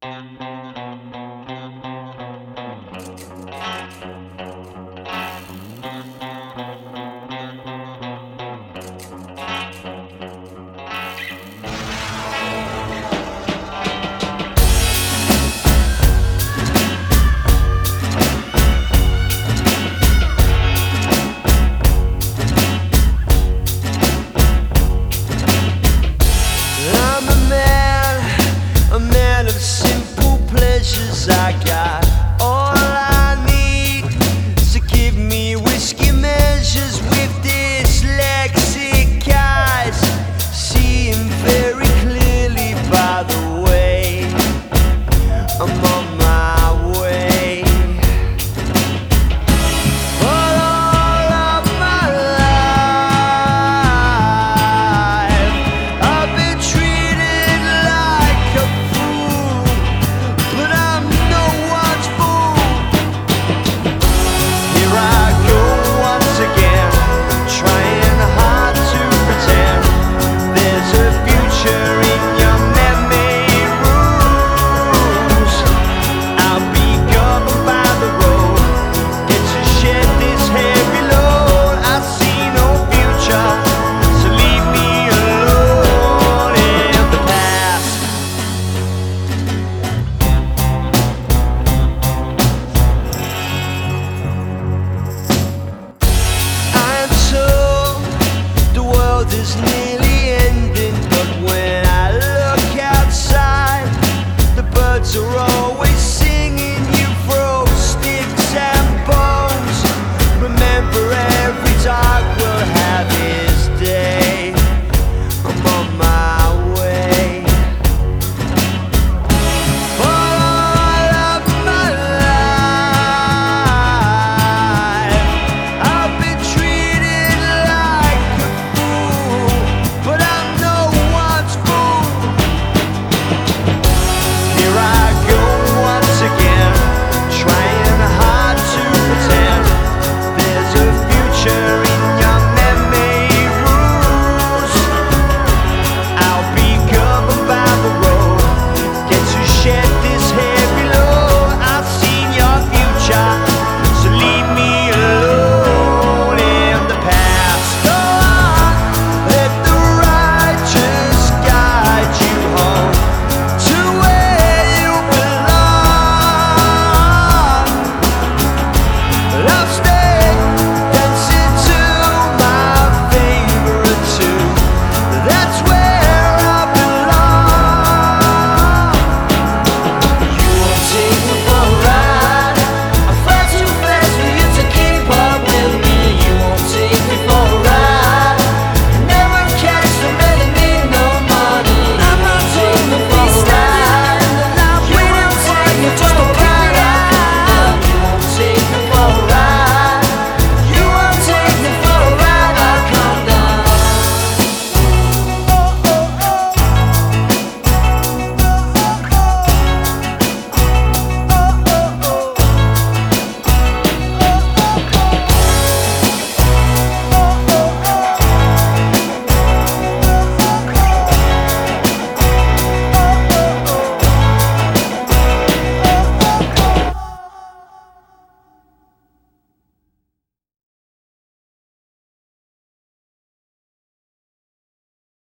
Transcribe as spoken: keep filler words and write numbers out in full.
I'm a man, a man of simple pleasures. I got all I need, so give me whiskey measures with dyslexic eyes, seeing very clearly by the way I'm on my way. But all of my life I've been treated like a fool, but I'm no one's fool. Here I go once again, trying hard to pretend there's a future in your man-made rules. I'll be governed by the road, get to shed this heavy load. I see no future, so leave me alone in the past. I'm told the world is nearly ending, but when I look outside, the birds are all